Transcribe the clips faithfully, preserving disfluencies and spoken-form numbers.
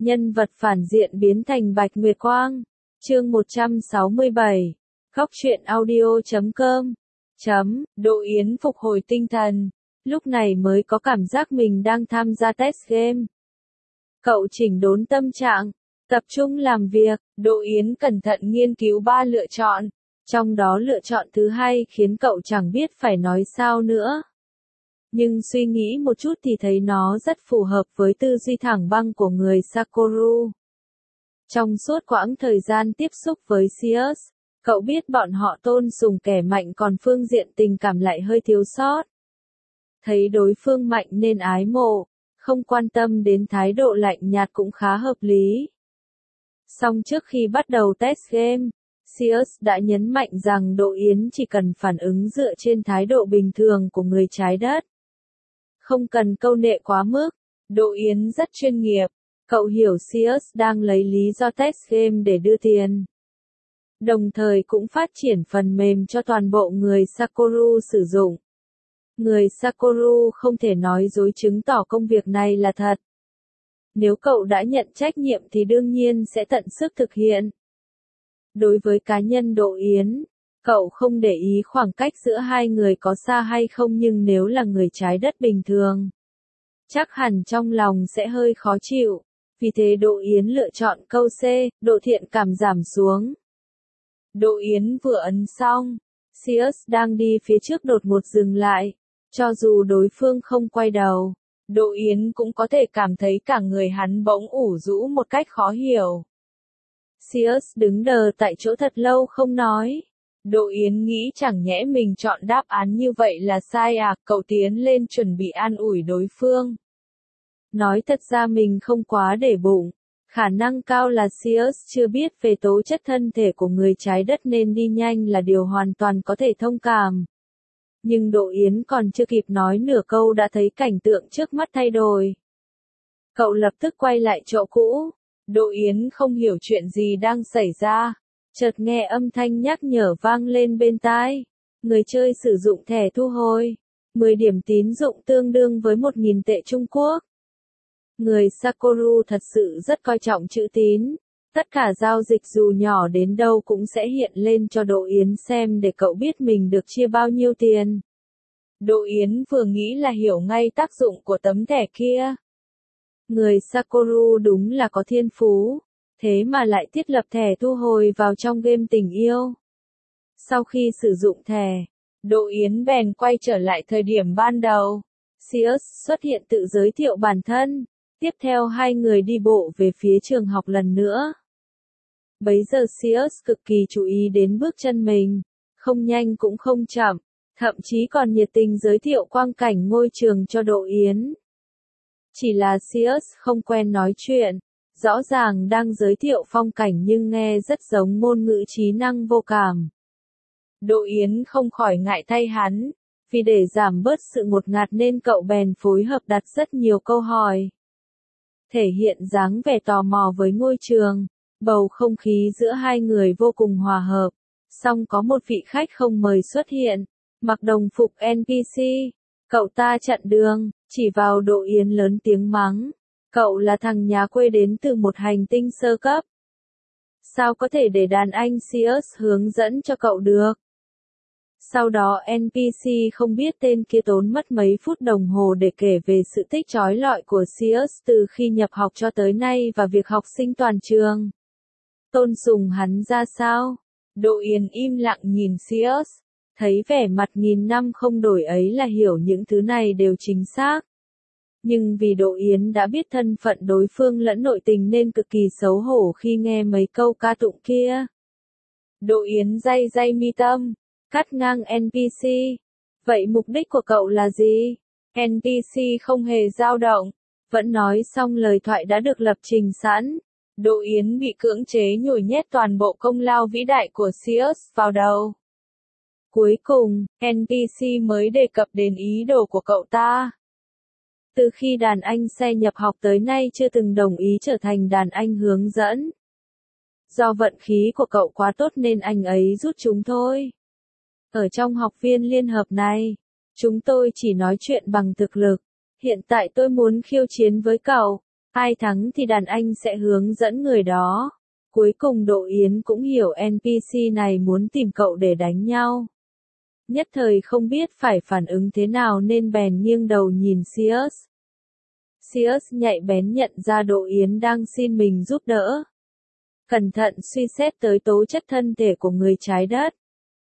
Nhân vật phản diện biến thành Bạch Nguyệt Quang. Chương một trăm sáu mươi bảy. Góc truyện audio chấm com. Chấm, Đỗ Yến phục hồi tinh thần. Lúc này mới có cảm giác mình đang tham gia test game. Cậu chỉnh đốn tâm trạng, tập trung làm việc. Đỗ Yến cẩn thận nghiên cứu ba lựa chọn. Trong đó lựa chọn thứ hai khiến cậu chẳng biết phải nói sao nữa. Nhưng suy nghĩ một chút thì thấy nó rất phù hợp với tư duy thẳng băng của người Sakoru. Trong suốt quãng thời gian tiếp xúc với Sears, cậu biết bọn họ tôn sùng kẻ mạnh còn phương diện tình cảm lại hơi thiếu sót. Thấy đối phương mạnh nên ái mộ, không quan tâm đến thái độ lạnh nhạt cũng khá hợp lý. Song trước khi bắt đầu test game, Sears đã nhấn mạnh rằng Đỗ Yến chỉ cần phản ứng dựa trên thái độ bình thường của người trái đất. Không cần câu nệ quá mức, Đỗ Yến rất chuyên nghiệp, cậu hiểu Sears đang lấy lý do test game để đưa tiền. Đồng thời cũng phát triển phần mềm cho toàn bộ người Sakoru sử dụng. Người Sakoru không thể nói dối chứng tỏ công việc này là thật. Nếu cậu đã nhận trách nhiệm thì đương nhiên sẽ tận sức thực hiện. Đối với cá nhân Đỗ Yến, cậu không để ý khoảng cách giữa hai người có xa hay không, nhưng nếu là người trái đất bình thường, chắc hẳn trong lòng sẽ hơi khó chịu. Vì thế Đỗ Yến lựa chọn câu C, độ thiện cảm giảm xuống. Đỗ Yến vừa ấn xong, Sears đang đi phía trước đột ngột dừng lại. Cho dù đối phương không quay đầu, Đỗ Yến cũng có thể cảm thấy cả người hắn bỗng ủ rũ một cách khó hiểu. Sears đứng đờ tại chỗ thật lâu không nói. Đỗ Yến nghĩ chẳng nhẽ mình chọn đáp án như vậy là sai à, cậu tiến lên chuẩn bị an ủi đối phương. Nói thật ra mình không quá để bụng, khả năng cao là Sears chưa biết về tố chất thân thể của người trái đất nên đi nhanh là điều hoàn toàn có thể thông cảm. Nhưng Đỗ Yến còn chưa kịp nói nửa câu đã thấy cảnh tượng trước mắt thay đổi. Cậu lập tức quay lại chỗ cũ. Đỗ Yến không hiểu chuyện gì đang xảy ra. Chợt nghe âm thanh nhắc nhở vang lên bên tai. Người chơi sử dụng thẻ thu hồi. mười điểm tín dụng tương đương với một nghìn tệ Trung Quốc. Người Sakoru thật sự rất coi trọng chữ tín. Tất cả giao dịch dù nhỏ đến đâu cũng sẽ hiện lên cho Đỗ Yến xem để cậu biết mình được chia bao nhiêu tiền. Đỗ Yến vừa nghĩ là hiểu ngay tác dụng của tấm thẻ kia. Người Sakoru đúng là có thiên phú, thế mà lại thiết lập thẻ thu hồi vào trong game tình yêu. Sau khi sử dụng thẻ, Đỗ Yến bèn quay trở lại thời điểm ban đầu. Sears xuất hiện tự giới thiệu bản thân, tiếp theo hai người đi bộ về phía trường học lần nữa. Bấy giờ Sears cực kỳ chú ý đến bước chân mình, không nhanh cũng không chậm, thậm chí còn nhiệt tình giới thiệu quang cảnh ngôi trường cho Đỗ Yến. Chỉ là Sears không quen nói chuyện, rõ ràng đang giới thiệu phong cảnh nhưng nghe rất giống ngôn ngữ trí năng vô cảm. Đỗ Yến không khỏi ngại thay hắn, vì để giảm bớt sự ngột ngạt nên cậu bèn phối hợp đặt rất nhiều câu hỏi. Thể hiện dáng vẻ tò mò với ngôi trường, bầu không khí giữa hai người vô cùng hòa hợp. Song có một vị khách không mời xuất hiện, mặc đồng phục en pê xê. Cậu ta chặn đường, chỉ vào Đỗ Yến lớn tiếng mắng. Cậu là thằng nhà quê đến từ một hành tinh sơ cấp. Sao có thể để đàn anh Sears hướng dẫn cho cậu được? Sau đó en pê xê không biết tên kia tốn mất mấy phút đồng hồ để kể về sự tích chói lọi của Sears từ khi nhập học cho tới nay và việc học sinh toàn trường. Tôn sùng hắn ra sao? Đỗ Yến im lặng nhìn Sears, thấy vẻ mặt nghìn năm không đổi ấy là hiểu những thứ này đều chính xác. Nhưng vì Đỗ Yến đã biết thân phận đối phương lẫn nội tình nên cực kỳ xấu hổ khi nghe mấy câu ca tụng kia. Đỗ Yến day day mi tâm, cắt ngang en pê xê. Vậy mục đích của cậu là gì? en pê xê không hề dao động, vẫn nói xong lời thoại đã được lập trình sẵn. Đỗ Yến bị cưỡng chế nhồi nhét toàn bộ công lao vĩ đại của Sears vào đầu. Cuối cùng, en pê xê mới đề cập đến ý đồ của cậu ta. Từ khi đàn anh xe nhập học tới nay chưa từng đồng ý trở thành đàn anh hướng dẫn. Do vận khí của cậu quá tốt nên anh ấy rút chúng thôi. Ở trong học viên liên hợp này, chúng tôi chỉ nói chuyện bằng thực lực. Hiện tại tôi muốn khiêu chiến với cậu. Ai thắng thì đàn anh sẽ hướng dẫn người đó. Cuối cùng Đỗ Yến cũng hiểu en pê xê này muốn tìm cậu để đánh nhau. Nhất thời không biết phải phản ứng thế nào nên bèn nghiêng đầu nhìn Sirius. Sirius nhạy bén nhận ra Đỗ Yến đang xin mình giúp đỡ. Cẩn thận suy xét tới tố chất thân thể của người trái đất.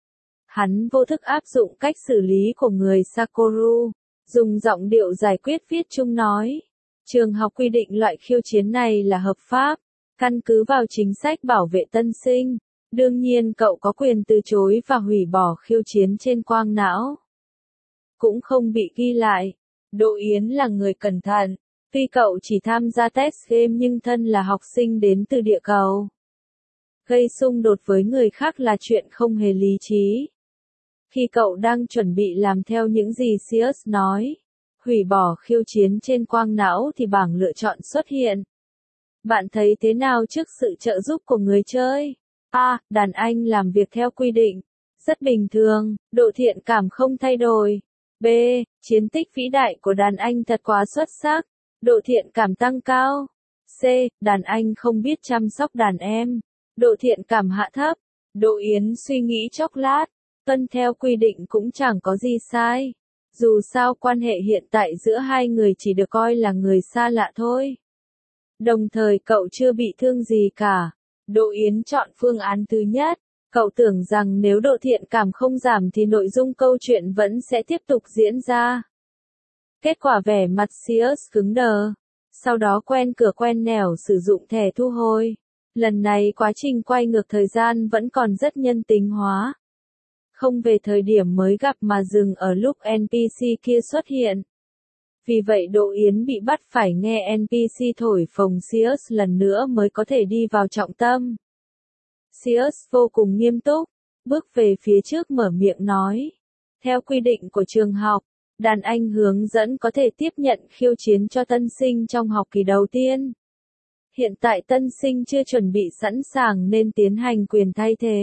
Hắn vô thức áp dụng cách xử lý của người Sakoru, dùng giọng điệu giải quyết viết chung nói. Trường học quy định loại khiêu chiến này là hợp pháp, căn cứ vào chính sách bảo vệ tân sinh. Đương nhiên cậu có quyền từ chối và hủy bỏ khiêu chiến trên quang não. Cũng không bị ghi lại. Đỗ Yến là người cẩn thận. Tuy cậu chỉ tham gia test game nhưng thân là học sinh đến từ địa cầu. Gây xung đột với người khác là chuyện không hề lý trí. Khi cậu đang chuẩn bị làm theo những gì Sirius nói, hủy bỏ khiêu chiến trên quang não thì bảng lựa chọn xuất hiện. Bạn thấy thế nào trước sự trợ giúp của người chơi? A. Đàn anh làm việc theo quy định. Rất bình thường, độ thiện cảm không thay đổi. B. Chiến tích vĩ đại của đàn anh thật quá xuất sắc. Độ thiện cảm tăng cao. C. Đàn anh không biết chăm sóc đàn em. Độ thiện cảm hạ thấp. Đỗ Yến suy nghĩ chốc lát. Tuân theo quy định cũng chẳng có gì sai. Dù sao quan hệ hiện tại giữa hai người chỉ được coi là người xa lạ thôi. Đồng thời cậu chưa bị thương gì cả. Đỗ Yến chọn phương án thứ nhất. Cậu tưởng rằng nếu độ thiện cảm không giảm thì nội dung câu chuyện vẫn sẽ tiếp tục diễn ra. Kết quả vẻ mặt Sirius cứng đờ. Sau đó quen cửa quen nẻo sử dụng thẻ thu hồi. Lần này quá trình quay ngược thời gian vẫn còn rất nhân tính hóa. Không về thời điểm mới gặp mà dừng ở lúc en pê xê kia xuất hiện. Vì vậy Đỗ Yến bị bắt phải nghe en pê xê thổi phồng Sirius lần nữa mới có thể đi vào trọng tâm. Sirius vô cùng nghiêm túc, bước về phía trước mở miệng nói. Theo quy định của trường học, đàn anh hướng dẫn có thể tiếp nhận khiêu chiến cho tân sinh trong học kỳ đầu tiên. Hiện tại tân sinh chưa chuẩn bị sẵn sàng nên tiến hành quyền thay thế.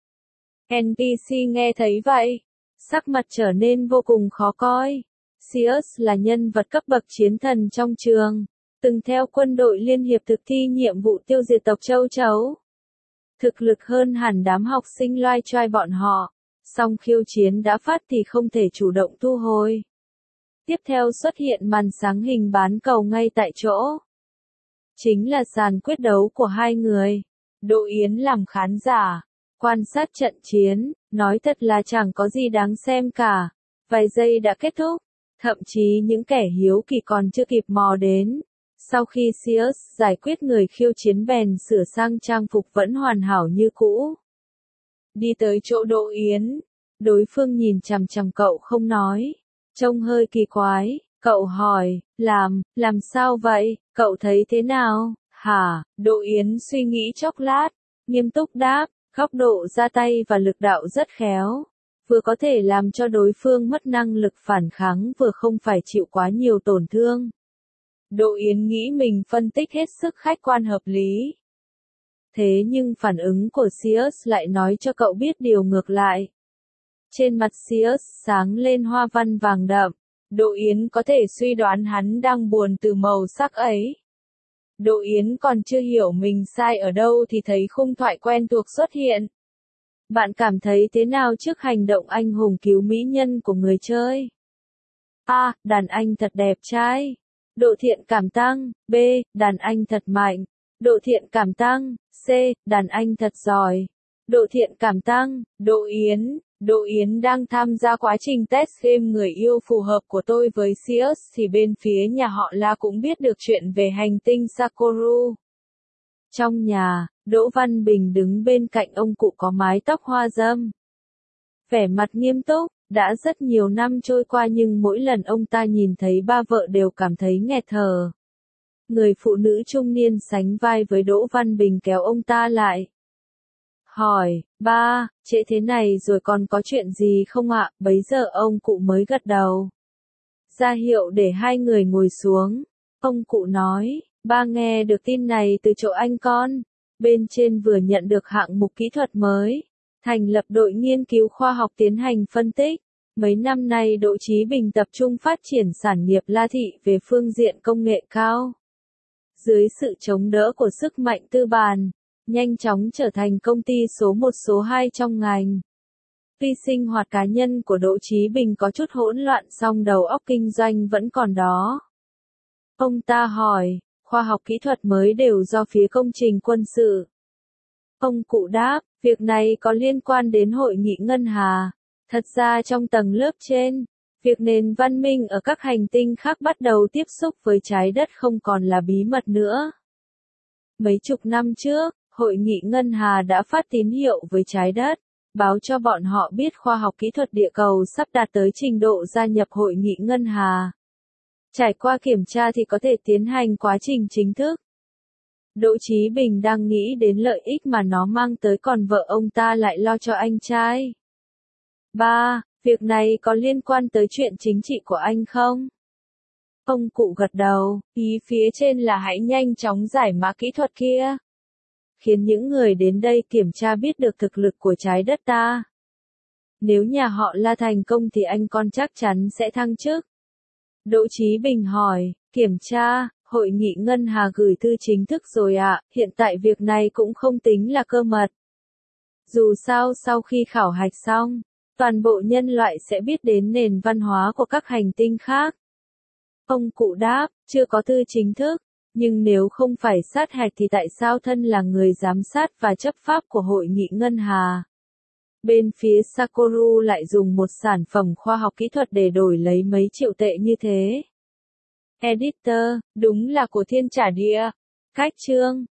en pê xê nghe thấy vậy, sắc mặt trở nên vô cùng khó coi. Sirius là nhân vật cấp bậc chiến thần trong trường, từng theo quân đội liên hiệp thực thi nhiệm vụ tiêu diệt tộc châu chấu. Thực lực hơn hẳn đám học sinh loai choai bọn họ, song khiêu chiến đã phát thì không thể chủ động thu hồi. Tiếp theo xuất hiện màn sáng hình bán cầu ngay tại chỗ. Chính là sàn quyết đấu của hai người. Đỗ Yến làm khán giả, quan sát trận chiến, nói thật là chẳng có gì đáng xem cả. Vài giây đã kết thúc, thậm chí những kẻ hiếu kỳ còn chưa kịp mò đến. Sau khi Sirius giải quyết người khiêu chiến bèn sửa sang trang phục vẫn hoàn hảo như cũ. Đi tới chỗ Đỗ Yến, đối phương nhìn chằm chằm cậu không nói, trông hơi kỳ quái, cậu hỏi, làm, làm sao vậy, cậu thấy thế nào, hả, Đỗ Yến suy nghĩ chốc lát, nghiêm túc đáp, góc độ ra tay và lực đạo rất khéo, vừa có thể làm cho đối phương mất năng lực phản kháng vừa không phải chịu quá nhiều tổn thương. Đỗ Yến nghĩ mình phân tích hết sức khách quan hợp lý. Thế nhưng phản ứng của Sirius lại nói cho cậu biết điều ngược lại. Trên mặt Sirius sáng lên hoa văn vàng đậm. Đỗ Yến có thể suy đoán hắn đang buồn từ màu sắc ấy. Đỗ Yến còn chưa hiểu mình sai ở đâu thì thấy khung thoại quen thuộc xuất hiện. Bạn cảm thấy thế nào trước hành động anh hùng cứu mỹ nhân của người chơi? A. Đàn anh thật đẹp trai. Độ thiện cảm tăng. B. Đàn anh thật mạnh. Độ thiện cảm tăng. C. Đàn anh thật giỏi. Độ thiện cảm tăng. Đỗ Yến. Đỗ Yến đang tham gia quá trình test game người yêu phù hợp của tôi với Sirius thì bên phía nhà họ La cũng biết được chuyện về hành tinh Sakoru. Trong nhà, Đỗ Văn Bình đứng bên cạnh ông cụ có mái tóc hoa râm. Vẻ mặt nghiêm túc, đã rất nhiều năm trôi qua nhưng mỗi lần ông ta nhìn thấy ba vợ đều cảm thấy nghẹt thở. Người phụ nữ trung niên sánh vai với Đỗ Văn Bình kéo ông ta lại. Hỏi, ba, trễ thế này rồi còn có chuyện gì không ạ? Bấy giờ ông cụ mới gật đầu. Ra hiệu để hai người ngồi xuống. Ông cụ nói, ba nghe được tin này từ chỗ anh con. Bên trên vừa nhận được hạng mục kỹ thuật mới. Thành lập đội nghiên cứu khoa học tiến hành phân tích. Mấy năm nay Đỗ Chí Bình tập trung phát triển sản nghiệp La Thị về phương diện công nghệ cao. dưới sự chống đỡ của sức mạnh tư bản, nhanh chóng trở thành công ty số một số hai trong ngành. Tuy sinh hoạt cá nhân của Đỗ Chí Bình có chút hỗn loạn song đầu óc kinh doanh vẫn còn đó. Ông ta hỏi, khoa học kỹ thuật mới đều do phía công trình quân sự. Ông cụ đáp, việc này có liên quan đến hội nghị ngân hà. Thật ra trong tầng lớp trên, việc nền văn minh ở các hành tinh khác bắt đầu tiếp xúc với trái đất không còn là bí mật nữa. Mấy chục năm trước, hội nghị ngân hà đã phát tín hiệu với trái đất, báo cho bọn họ biết khoa học kỹ thuật địa cầu sắp đạt tới trình độ gia nhập hội nghị ngân hà. Trải qua kiểm tra thì có thể tiến hành quá trình chính thức. Đỗ Chí Bình đang nghĩ đến lợi ích mà nó mang tới còn vợ ông ta lại lo cho anh trai. Ba, việc này có liên quan tới chuyện chính trị của anh không? Ông cụ gật đầu, ý phía trên là hãy nhanh chóng giải mã kỹ thuật kia. Khiến những người đến đây kiểm tra biết được thực lực của trái đất ta. Nếu nhà họ La thành công thì anh con chắc chắn sẽ thăng chức. Đỗ Chí Bình hỏi, kiểm tra, hội nghị ngân hà gửi thư chính thức rồi ạ, à, hiện tại việc này cũng không tính là cơ mật. Dù sao sau khi khảo hạch xong, toàn bộ nhân loại sẽ biết đến nền văn hóa của các hành tinh khác. Ông cụ đáp, chưa có thư chính thức, nhưng nếu không phải sát hạch thì tại sao thân là người giám sát và chấp pháp của hội nghị ngân hà? Bên phía Sakoru lại dùng một sản phẩm khoa học kỹ thuật để đổi lấy mấy triệu tệ như thế. Editor, đúng là của thiên trả địa. Cách chương